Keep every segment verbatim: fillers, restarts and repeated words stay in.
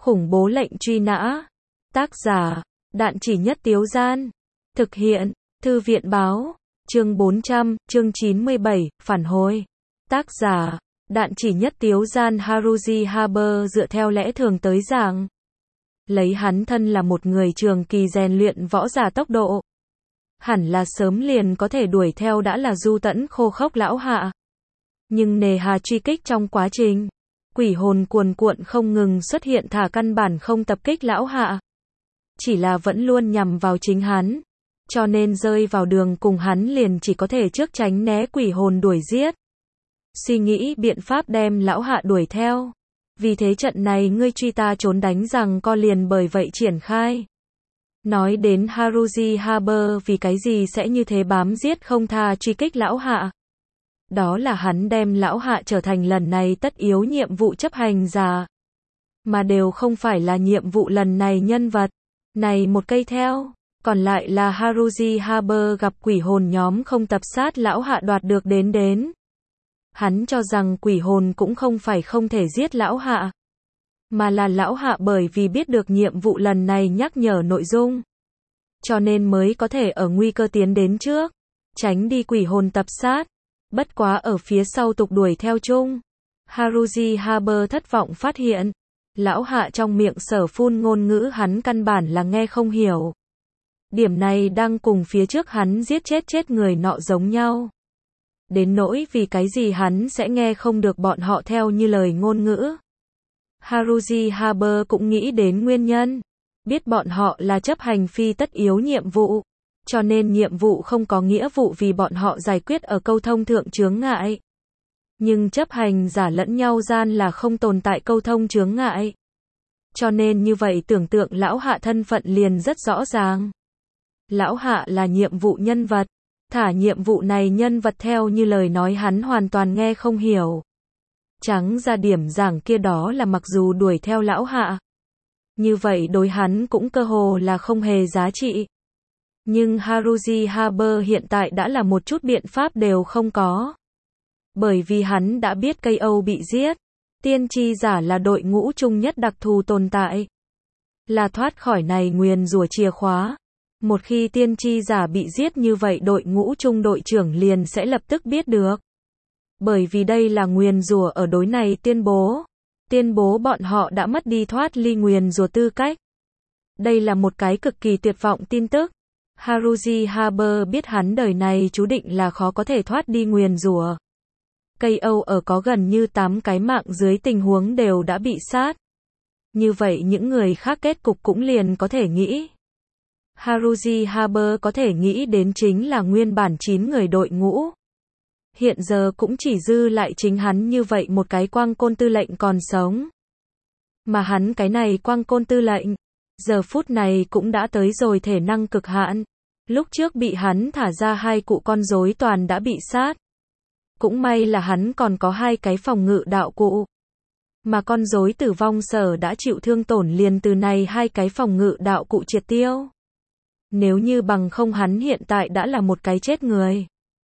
Khủng bố lệnh truy nã. Tác giả, Đạn Chỉ Nhất Tiếu Gian. Thực hiện, Thư viện Báo. Chương bốn trăm, chương chín mươi bảy, phản hồi. Tác giả, Đạn Chỉ Nhất Tiếu Gian. Haruji Haber dựa theo lẽ thường tới giảng. Lấy hắn thân là một người trường kỳ rèn luyện võ giả tốc độ. Hẳn là sớm liền có thể đuổi theo đã là du tẫn khô khốc lão hạ. Nhưng nề hà truy kích trong quá trình, quỷ hồn cuồn cuộn không ngừng xuất hiện thả căn bản không tập kích lão hạ. Chỉ là vẫn luôn nhằm vào chính hắn. Cho nên rơi vào đường cùng hắn liền chỉ có thể trước tránh né quỷ hồn đuổi giết. Suy nghĩ biện pháp đem lão hạ đuổi theo. Vì thế trận này ngươi truy ta trốn đánh rằng co liền bởi vậy triển khai. Nói đến Haruji Haber vì cái gì sẽ như thế bám giết không tha truy kích lão hạ. Đó là hắn đem lão hạ trở thành lần này tất yếu nhiệm vụ chấp hành giả. Mà đều không phải là nhiệm vụ lần này nhân vật. Này một cây theo. Còn lại là Haruji Haber gặp quỷ hồn nhóm không tập sát lão hạ đoạt được đến đến. Hắn cho rằng quỷ hồn cũng không phải không thể giết lão hạ. Mà là lão hạ bởi vì biết được nhiệm vụ lần này nhắc nhở nội dung. Cho nên mới có thể ở nguy cơ tiến đến trước. Tránh đi quỷ hồn tập sát. Bất quá ở phía sau tục đuổi theo chung. Haruji Haber thất vọng phát hiện. Lão hạ trong miệng sở phun ngôn ngữ hắn căn bản là nghe không hiểu. Điểm này đang cùng phía trước hắn giết chết chết người nọ giống nhau. Đến nỗi vì cái gì hắn sẽ nghe không được bọn họ theo như lời ngôn ngữ. Haruji Haber cũng nghĩ đến nguyên nhân. Biết bọn họ là chấp hành phi tất yếu nhiệm vụ. Cho nên nhiệm vụ không có nghĩa vụ vì bọn họ giải quyết ở câu thông thượng chướng ngại. Nhưng chấp hành giả lẫn nhau gian là không tồn tại câu thông chướng ngại. Cho nên như vậy tưởng tượng lão hạ thân phận liền rất rõ ràng. Lão hạ là nhiệm vụ nhân vật. Thả nhiệm vụ này nhân vật theo như lời nói hắn hoàn toàn nghe không hiểu. Trắng ra điểm giảng kia đó là mặc dù đuổi theo lão hạ. Như vậy đối hắn cũng cơ hồ là không hề giá trị. Nhưng Haruji Haber hiện tại đã là một chút biện pháp đều không có. Bởi vì hắn đã biết cây Âu bị giết. Tiên tri giả là đội ngũ chung nhất đặc thù tồn tại. Là thoát khỏi này nguyền rủa chìa khóa. Một khi tiên tri giả bị giết như vậy đội ngũ chung đội trưởng liền sẽ lập tức biết được. Bởi vì đây là nguyền rủa ở đối này tuyên bố. Tuyên bố bọn họ đã mất đi thoát ly nguyền rủa tư cách. Đây là một cái cực kỳ tuyệt vọng tin tức. Haruji Haber biết hắn đời này chú định là khó có thể thoát đi nguyền rủa. Cây Âu ở có gần như tám cái mạng dưới tình huống đều đã bị sát. Như vậy những người khác kết cục cũng liền có thể nghĩ. Haruji Haber có thể nghĩ đến chính là nguyên bản chín người đội ngũ. Hiện giờ cũng chỉ dư lại chính hắn như vậy một cái quang côn tư lệnh còn sống. Mà hắn cái này quang côn tư lệnh, giờ phút này cũng đã tới rồi thể năng cực hạn. Lúc trước bị hắn thả ra hai cụ con rối toàn đã bị sát. Cũng may là hắn còn có hai cái phòng ngự đạo cụ. Mà con rối tử vong sở đã chịu thương tổn liền từ này hai cái phòng ngự đạo cụ triệt tiêu. Nếu như bằng không hắn hiện tại đã là một cái chết người.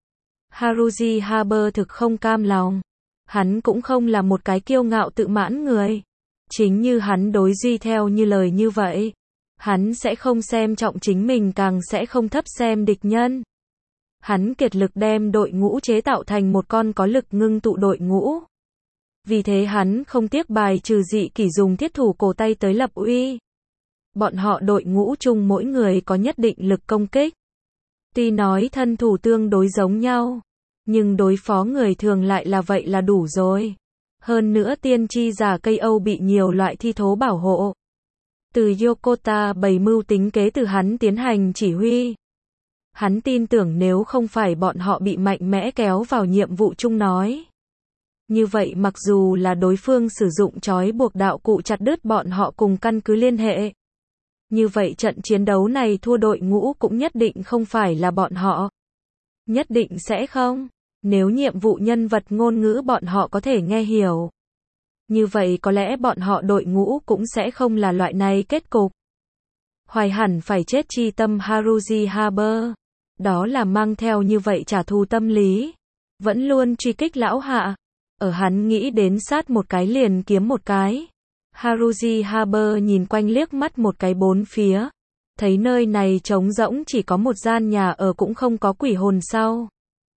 Haruji Haber thực không cam lòng. Hắn cũng không là một cái kiêu ngạo tự mãn người. Chính như hắn đối duy theo như lời như vậy. Hắn sẽ không xem trọng chính mình càng sẽ không thấp xem địch nhân. Hắn kiệt lực đem đội ngũ chế tạo thành một con có lực ngưng tụ đội ngũ. Vì thế hắn không tiếc bài trừ dị kỷ dùng thiết thủ cổ tay tới lập uy. Bọn họ đội ngũ chung mỗi người có nhất định lực công kích. Tuy nói thân thủ tương đối giống nhau, nhưng đối phó người thường lại là vậy là đủ rồi. Hơn nữa tiên tri giả cây Âu bị nhiều loại thi thố bảo hộ. Từ Yokota bày mưu tính kế từ hắn tiến hành chỉ huy. Hắn tin tưởng nếu không phải bọn họ bị mạnh mẽ kéo vào nhiệm vụ chung nói. Như vậy mặc dù là đối phương sử dụng trói buộc đạo cụ chặt đứt bọn họ cùng căn cứ liên hệ. Như vậy trận chiến đấu này thua đội ngũ cũng nhất định không phải là bọn họ. Nhất định sẽ không. Nếu nhiệm vụ nhân vật ngôn ngữ bọn họ có thể nghe hiểu. Như vậy có lẽ bọn họ đội ngũ cũng sẽ không là loại này kết cục. Hoài hẳn phải chết chi tâm Haruji Haber. Đó là mang theo như vậy trả thù tâm lý. Vẫn luôn truy kích lão hạ. Ở hắn nghĩ đến sát một cái liền kiếm một cái. Haruji Haber nhìn quanh liếc mắt một cái bốn phía. Thấy nơi này trống rỗng chỉ có một gian nhà ở cũng không có quỷ hồn sau.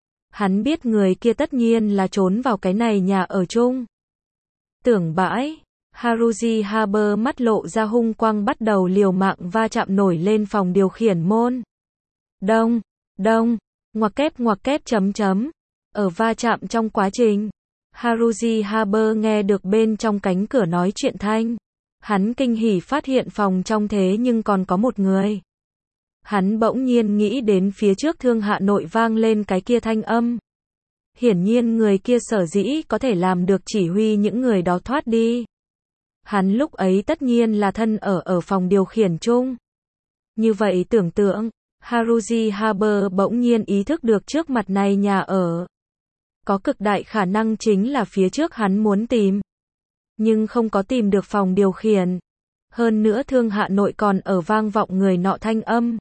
Hắn biết người kia tất nhiên là trốn vào cái này nhà ở chung. Tưởng bãi, Haruji Haber mắt lộ ra hung quang bắt đầu liều mạng va chạm nổi lên phòng điều khiển môn. Đông, đông, ngoặc kép ngoặc kép chấm chấm. Ở va chạm trong quá trình, Haruji Haber nghe được bên trong cánh cửa nói chuyện thanh. Hắn kinh hỉ phát hiện phòng trong thế nhưng còn có một người. Hắn bỗng nhiên nghĩ đến phía trước Thương Hạ Nội vang lên cái kia thanh âm. Hiển nhiên người kia sở dĩ có thể làm được chỉ huy những người đó thoát đi. Hắn lúc ấy tất nhiên là thân ở ở phòng điều khiển chung. Như vậy tưởng tượng, Haruji Haber bỗng nhiên ý thức được trước mặt này nhà ở. Có cực đại khả năng chính là phía trước hắn muốn tìm. Nhưng không có tìm được phòng điều khiển. Hơn nữa Thương Hạ Nội còn ở vang vọng người nọ thanh âm.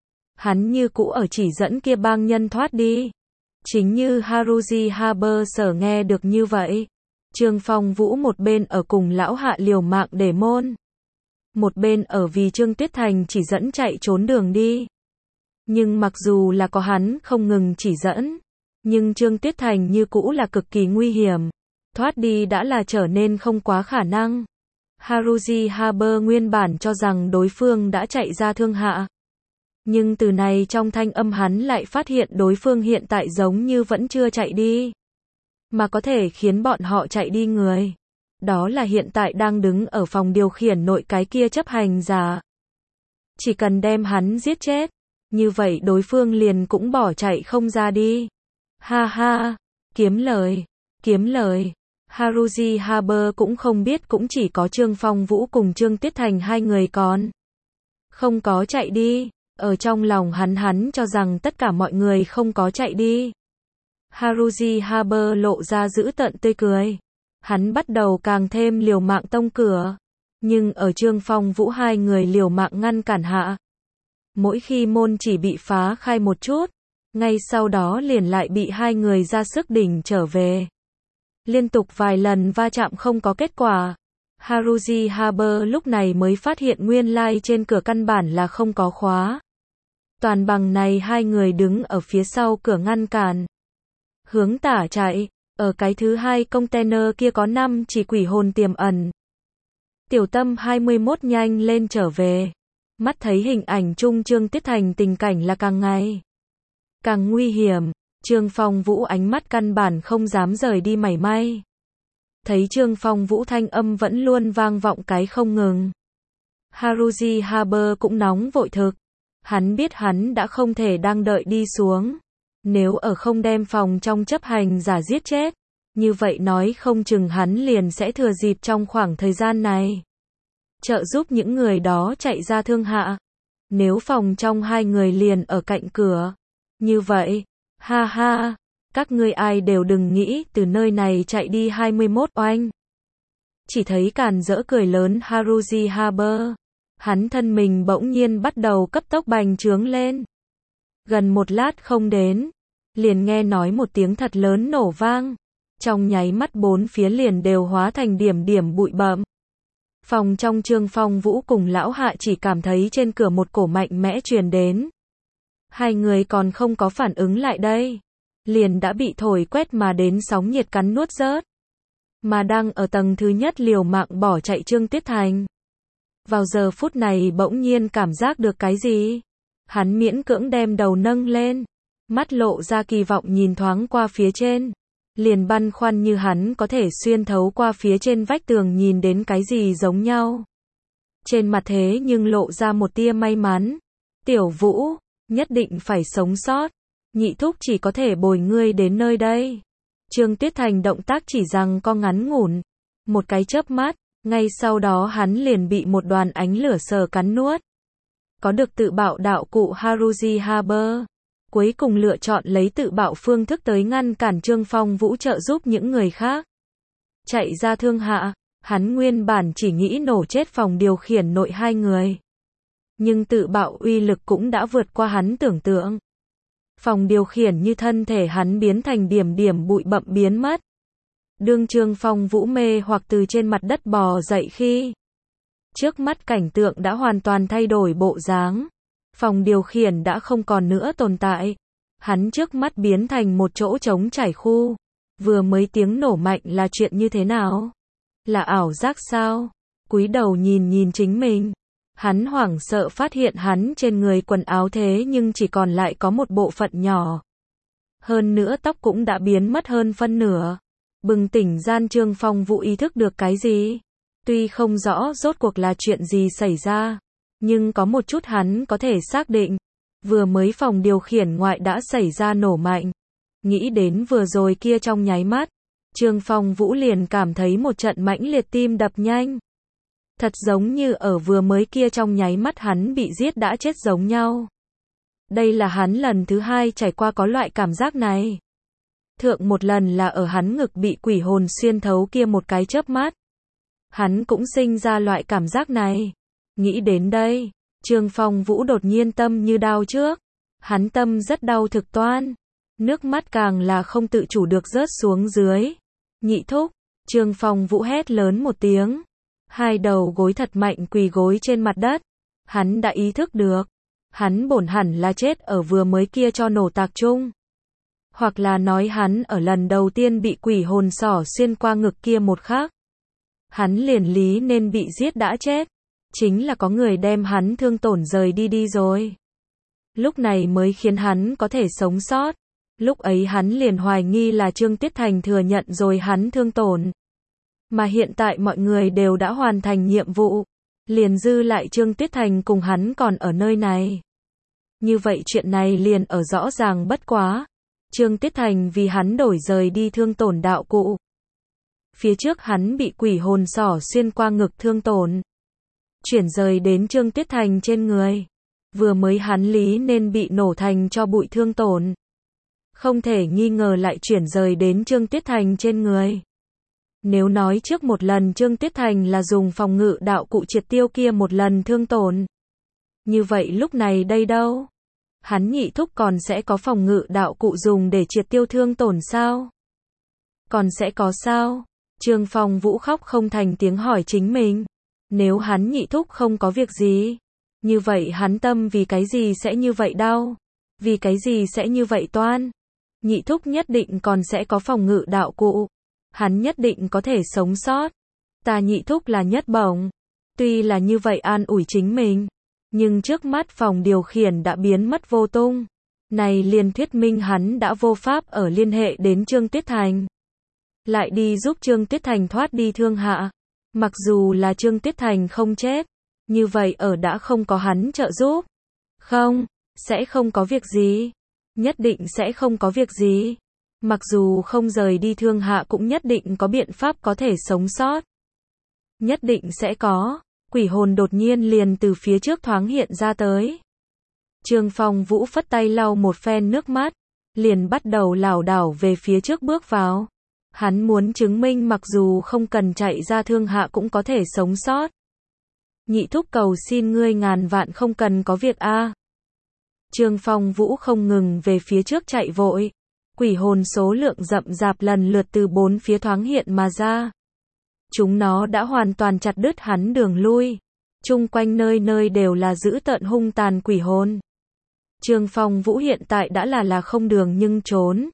Hắn như cũ ở chỉ dẫn kia bang nhân thoát đi. Chính như Haruji Haber sở nghe được như vậy. Trương Phong Vũ một bên ở cùng lão hạ liều mạng để môn. Một bên ở vì Trương Tuyết Thành chỉ dẫn chạy trốn đường đi. Nhưng mặc dù là có hắn không ngừng chỉ dẫn. Nhưng Trương Tuyết Thành như cũ là cực kỳ nguy hiểm. Thoát đi đã là trở nên không quá khả năng. Haruji Haber nguyên bản cho rằng đối phương đã chạy ra Thương Hạ. Nhưng từ này trong thanh âm hắn lại phát hiện đối phương hiện tại giống như vẫn chưa chạy đi. Mà có thể khiến bọn họ chạy đi người. Đó là hiện tại đang đứng ở phòng điều khiển nội cái kia chấp hành giả. Chỉ cần đem hắn giết chết. Như vậy đối phương liền cũng bỏ chạy không ra đi. Ha ha, kiếm lời, kiếm lời. Haruji Haber cũng không biết cũng chỉ có Trương Phong Vũ cùng Trương Tuyết Thành hai người còn. Không có chạy đi. Ở trong lòng hắn hắn cho rằng tất cả mọi người không có chạy đi. Haruji Haber lộ ra dữ tợn tươi cười. Hắn bắt đầu càng thêm liều mạng tông cửa. Nhưng ở Trương Phong Vũ hai người liều mạng ngăn cản hạ. Mỗi khi môn chỉ bị phá khai một chút. Ngay sau đó liền lại bị hai người ra sức đỉnh trở về. Liên tục vài lần va chạm không có kết quả. Haruji Haber lúc này mới phát hiện nguyên lai trên cửa căn bản là không có khóa. Toàn bằng này hai người đứng ở phía sau cửa ngăn cản. Hướng tả chạy, ở cái thứ hai container kia có năm chỉ quỷ hồn tiềm ẩn. Tiểu Tâm hai mươi mốt nhanh lên trở về. Mắt thấy hình ảnh chung Trương Tuyết Thành tình cảnh là càng ngày càng nguy hiểm. Trương Phong Vũ ánh mắt căn bản không dám rời đi mảy may. Thấy Trương Phong Vũ thanh âm vẫn luôn vang vọng cái không ngừng. Haruji Haber cũng nóng vội thực. Hắn biết hắn đã không thể đang đợi đi xuống. Nếu ở không đem phòng trong chấp hành giả giết chết, như vậy nói không chừng hắn liền sẽ thừa dịp trong khoảng thời gian này. Trợ giúp những người đó chạy ra Thương Hạ. Nếu phòng trong hai người liền ở cạnh cửa. Như vậy, ha ha, các ngươi ai đều đừng nghĩ từ nơi này chạy đi hai mươi mốt oanh. Chỉ thấy càn rỡ cười lớn Haruji Haber. Hắn thân mình bỗng nhiên bắt đầu cấp tốc bành trướng lên. Gần một lát không đến, liền nghe nói một tiếng thật lớn nổ vang. Trong nháy mắt bốn phía liền đều hóa thành điểm điểm bụi bặm. Phòng trong Trương Phong Vũ cùng lão hạ chỉ cảm thấy trên cửa một cổ mạnh mẽ truyền đến. Hai người còn không có phản ứng lại đây. Liền đã bị thổi quét mà đến sóng nhiệt cắn nuốt rớt. Mà đang ở tầng thứ nhất liều mạng bỏ chạy Trương Tuyết Thành. Vào giờ phút này bỗng nhiên cảm giác được cái gì? Hắn miễn cưỡng đem đầu nâng lên. Mắt lộ ra kỳ vọng nhìn thoáng qua phía trên. Liền băn khoăn như hắn có thể xuyên thấu qua phía trên vách tường nhìn đến cái gì giống nhau. Trên mặt thế nhưng lộ ra một tia may mắn. Tiểu Vũ, nhất định phải sống sót. Nhị thúc chỉ có thể bồi ngươi đến nơi đây. Trương Tuyết Thành động tác chỉ rằng co ngắn ngủn. Một cái chớp mắt, ngay sau đó hắn liền bị một đoàn ánh lửa sờ cắn nuốt. Có được tự bạo đạo cụ Haruji Haber. Cuối cùng lựa chọn lấy tự bạo phương thức tới ngăn cản Trương Phong Vũ trợ giúp những người khác. Chạy ra Thương Hạ, hắn nguyên bản chỉ nghĩ nổ chết phòng điều khiển nội hai người. Nhưng tự bạo uy lực cũng đã vượt qua hắn tưởng tượng. Phòng điều khiển như thân thể hắn biến thành điểm điểm bụi bặm biến mất. Đương Trương Phong Vũ mê hoặc từ trên mặt đất bò dậy khi trước mắt cảnh tượng đã hoàn toàn thay đổi bộ dáng. Phòng điều khiển đã không còn nữa tồn tại. Hắn trước mắt biến thành một chỗ trống trải khu. Vừa mới tiếng nổ mạnh là chuyện như thế nào? Là ảo giác sao? Cúi đầu nhìn nhìn chính mình. Hắn hoảng sợ phát hiện hắn trên người quần áo thế nhưng chỉ còn lại có một bộ phận nhỏ. Hơn nữa tóc cũng đã biến mất hơn phân nửa. Bừng tỉnh gian Trương Phong Vũ ý thức được cái gì? Tuy không rõ rốt cuộc là chuyện gì xảy ra, nhưng có một chút hắn có thể xác định. Vừa mới phòng điều khiển ngoại đã xảy ra nổ mạnh. Nghĩ đến vừa rồi kia trong nháy mắt, Trương Phong Vũ liền cảm thấy một trận mãnh liệt tim đập nhanh. Thật giống như ở vừa mới kia trong nháy mắt hắn bị giết đã chết giống nhau. Đây là hắn lần thứ hai trải qua có loại cảm giác này. Thượng một lần là ở hắn ngực bị quỷ hồn xuyên thấu kia một cái chớp mắt. Hắn cũng sinh ra loại cảm giác này. Nghĩ đến đây, Trương Phong Vũ đột nhiên tâm như đau trước. Hắn tâm rất đau thực toan. Nước mắt càng là không tự chủ được rớt xuống dưới. Nhị thúc, Trương Phong Vũ hét lớn một tiếng. Hai đầu gối thật mạnh quỳ gối trên mặt đất. Hắn đã ý thức được. Hắn bổn hẳn là chết ở vừa mới kia cho nổ tạc chung. Hoặc là nói hắn ở lần đầu tiên bị quỷ hồn xỏ xuyên qua ngực kia một khắc. Hắn liền lý nên bị giết đã chết. Chính là có người đem hắn thương tổn rời đi đi rồi. Lúc này mới khiến hắn có thể sống sót. Lúc ấy hắn liền hoài nghi là Trương Tuyết Thành thừa nhận rồi hắn thương tổn. Mà hiện tại mọi người đều đã hoàn thành nhiệm vụ. Liền dư lại Trương Tuyết Thành cùng hắn còn ở nơi này. Như vậy chuyện này liền ở rõ ràng bất quá. Trương Tuyết Thành vì hắn đổi rời đi thương tổn đạo cụ. Phía trước hắn bị quỷ hồn xỏ xuyên qua ngực thương tổn. Chuyển rời đến Trương Tuyết Thành trên người. Vừa mới hắn lý nên bị nổ thành cho bụi thương tổn. Không thể nghi ngờ lại chuyển rời đến Trương Tuyết Thành trên người. Nếu nói trước một lần Trương Tuyết Thành là dùng phòng ngự đạo cụ triệt tiêu kia một lần thương tổn. Như vậy lúc này đây đâu? Hắn nhị thúc còn sẽ có phòng ngự đạo cụ dùng để triệt tiêu thương tổn sao? Còn sẽ có sao? Trương Phong Vũ khóc không thành tiếng hỏi chính mình. Nếu hắn nhị thúc không có việc gì, như vậy hắn tâm vì cái gì sẽ như vậy đau? Vì cái gì sẽ như vậy toan? Nhị thúc nhất định còn sẽ có phòng ngự đạo cụ. Hắn nhất định có thể sống sót. Ta nhị thúc là nhất bổng. Tuy là như vậy an ủi chính mình. Nhưng trước mắt phòng điều khiển đã biến mất vô tung. Này liền thuyết minh hắn đã vô pháp ở liên hệ đến Trương Tuyết Thành. Lại đi giúp Trương Tuyết Thành thoát đi thương hạ. Mặc dù là Trương Tuyết Thành không chết. Như vậy ở đã không có hắn trợ giúp. Không, sẽ không có việc gì. Nhất định sẽ không có việc gì. Mặc dù không rời đi thương hạ cũng nhất định có biện pháp có thể sống sót. Nhất định sẽ có. Quỷ hồn đột nhiên liền từ phía trước thoáng hiện ra tới. Trương Phong Vũ phất tay lau một phen nước mắt. Liền bắt đầu lảo đảo về phía trước bước vào. Hắn muốn chứng minh mặc dù không cần chạy ra thương hạ cũng có thể sống sót. Nhị thúc cầu xin ngươi ngàn vạn không cần có việc a. À. Trương Phong Vũ không ngừng về phía trước chạy vội. Quỷ hồn số lượng rậm rạp lần lượt từ bốn phía thoáng hiện mà ra. Chúng nó đã hoàn toàn chặt đứt hắn đường lui. Chung quanh nơi nơi đều là dữ tợn hung tàn quỷ hồn. Trương Phong Vũ hiện tại đã là là không đường nhưng trốn.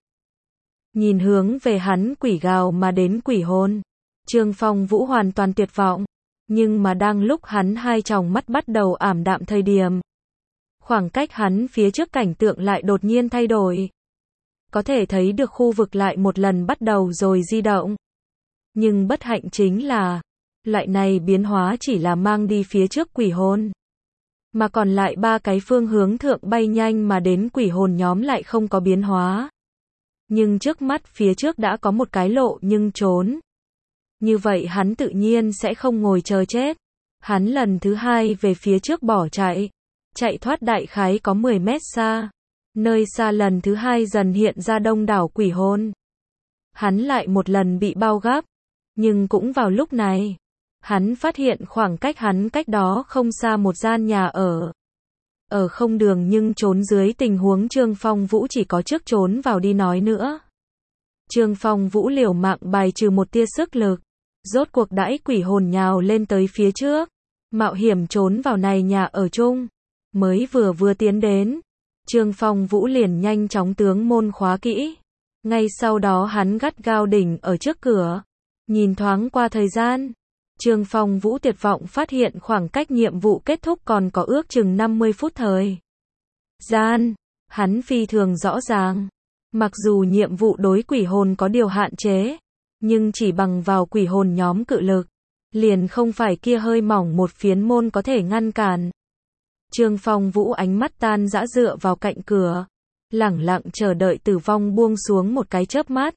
Nhìn hướng về hắn quỷ gào mà đến quỷ hồn. Trương Phong Vũ hoàn toàn tuyệt vọng. Nhưng mà đang lúc hắn hai tròng mắt bắt đầu ảm đạm thời điểm. Khoảng cách hắn phía trước cảnh tượng lại đột nhiên thay đổi. Có thể thấy được khu vực lại một lần bắt đầu rồi di động. Nhưng bất hạnh chính là, loại này biến hóa chỉ là mang đi phía trước quỷ hồn. Mà còn lại ba cái phương hướng thượng bay nhanh mà đến quỷ hồn nhóm lại không có biến hóa. Nhưng trước mắt phía trước đã có một cái lộ nhưng trốn. Như vậy hắn tự nhiên sẽ không ngồi chờ chết. Hắn lần thứ hai về phía trước bỏ chạy. Chạy thoát đại khái có mười mét xa. Nơi xa lần thứ hai dần hiện ra đông đảo quỷ hồn. Hắn lại một lần bị bao gắp. Nhưng cũng vào lúc này, hắn phát hiện khoảng cách hắn cách đó không xa một gian nhà ở. Ở không đường nhưng trốn dưới tình huống Trương Phong Vũ chỉ có trước trốn vào đi nói nữa. Trương Phong Vũ liều mạng bài trừ một tia sức lực. Rốt cuộc đãi quỷ hồn nhào lên tới phía trước. Mạo hiểm trốn vào này nhà ở chung. Mới vừa vừa tiến đến. Trương Phong Vũ liền nhanh chóng tướng môn khóa kỹ. Ngay sau đó hắn gắt gao đỉnh ở trước cửa. Nhìn thoáng qua thời gian. Trương Phong Vũ tuyệt vọng phát hiện khoảng cách nhiệm vụ kết thúc còn có ước chừng năm mươi phút thời gian. Hắn phi thường rõ ràng. Mặc dù nhiệm vụ đối quỷ hồn có điều hạn chế, nhưng chỉ bằng vào quỷ hồn nhóm cự lực, liền không phải kia hơi mỏng một phiến môn có thể ngăn cản. Trương Phong Vũ ánh mắt tan dã dựa vào cạnh cửa, lẳng lặng chờ đợi tử vong buông xuống một cái chớp mắt.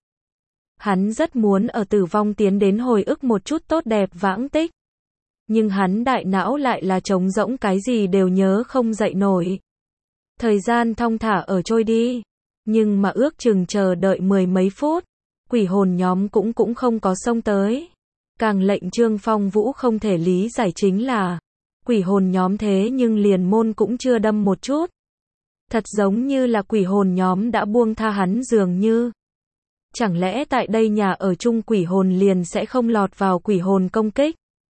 Hắn rất muốn ở tử vong tiến đến hồi ức một chút tốt đẹp vãng tích. Nhưng hắn đại não lại là trống rỗng, cái gì đều nhớ không dậy nổi. Thời gian thong thả ở trôi đi. Nhưng mà ước chừng chờ đợi mười mấy phút, quỷ hồn nhóm cũng cũng không có xông tới. Càng lệnh Trương Phong Vũ không thể lý giải chính là, quỷ hồn nhóm thế nhưng liền môn cũng chưa đâm một chút. Thật giống như là quỷ hồn nhóm đã buông tha hắn dường như. Chẳng lẽ tại đây nhà ở chung quỷ hồn liền sẽ không lọt vào quỷ hồn công kích?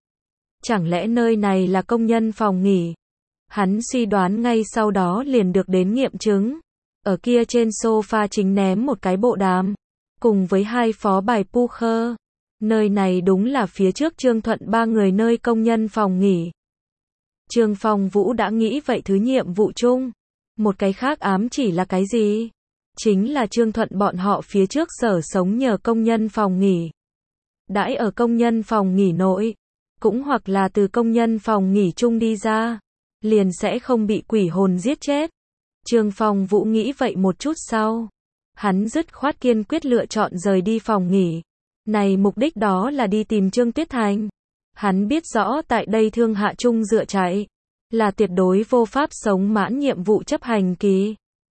Chẳng lẽ nơi này là công nhân phòng nghỉ? Hắn suy đoán ngay sau đó liền được đến nghiệm chứng. Ở kia trên sofa chính ném một cái bộ đàm, cùng với hai phó bài poker. Nơi này đúng là phía trước Trương Thuận ba người nơi công nhân phòng nghỉ. Trương Phong Vũ đã nghĩ vậy thứ nhiệm vụ chung. Một cái khác ám chỉ là cái gì? Chính là Trương Thuận bọn họ phía trước sở sống nhờ công nhân phòng nghỉ. Đãi ở công nhân phòng nghỉ nội, cũng hoặc là từ công nhân phòng nghỉ chung đi ra, liền sẽ không bị quỷ hồn giết chết. Trương Phong Vũ nghĩ vậy một chút sau, hắn dứt khoát kiên quyết lựa chọn rời đi phòng nghỉ. Này mục đích đó là đi tìm Trương Tuyết Thành. Hắn biết rõ tại đây Thương Hạ Trung dựa chạy, là tuyệt đối vô pháp sống mãn nhiệm vụ chấp hành kỳ.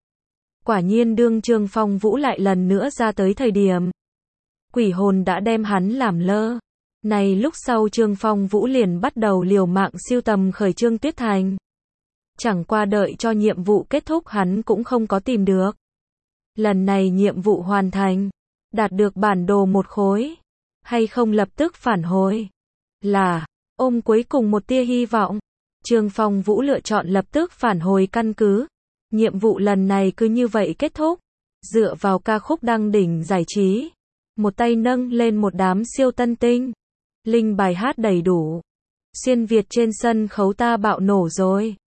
Quả nhiên đương Trương Phong Vũ lại lần nữa ra tới thời điểm, quỷ hồn đã đem hắn làm lơ. Này lúc sau Trương Phong Vũ liền bắt đầu liều mạng siêu tầm khởi Trương Tuyết Thành. Chẳng qua đợi cho nhiệm vụ kết thúc hắn cũng không có tìm được. Lần này nhiệm vụ hoàn thành, đạt được bản đồ một khối, hay không lập tức phản hồi. Là, ôm cuối cùng một tia hy vọng, Trương Phong Vũ lựa chọn lập tức phản hồi căn cứ. Nhiệm vụ lần này cứ như vậy kết thúc. Dựa vào ca khúc đăng đỉnh giải trí, một tay nâng lên một đám siêu tân tinh. Linh bài hát đầy đủ. Xuyên Việt trên sân khấu ta bạo nổ rồi.